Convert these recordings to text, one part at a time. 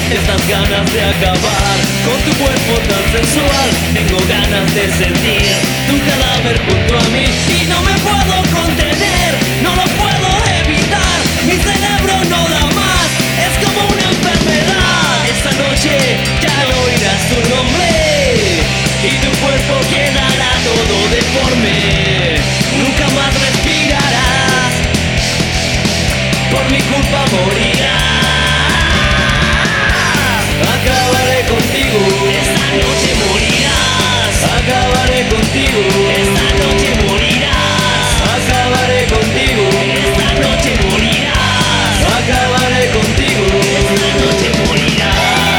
Estas ganas de acabar con tu cuerpo tan sensual. Tengo ganas de sentir tu cadáver junto a mí y no me puedo contener, no lo puedo evitar. Mi cerebro no da más, es como una enfermedad. Esta noche ya no oirás tu nombre y tu cuerpo quedará todo deforme. Nunca más respirarás, por mi culpa morirás. Acabaré contigo, esta noche morirás. Acabaré contigo, esta noche morirás. Acabaré contigo, esta noche morirás. Acabaré contigo, esta noche morirás.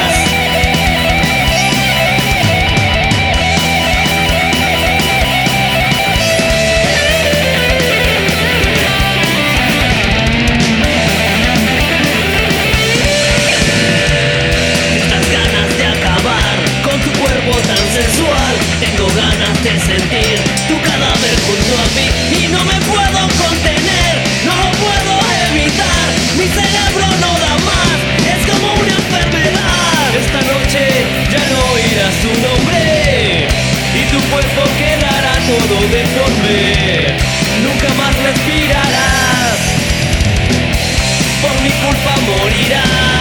Tengo ganas de sentir tu cadáver junto a mí y no me puedo contener, no lo puedo evitar. Mi cerebro no da más, es como una enfermedad. Esta noche ya no oirás tu nombre y tu cuerpo quedará todo deforme. Nunca más respirarás, por mi culpa morirás.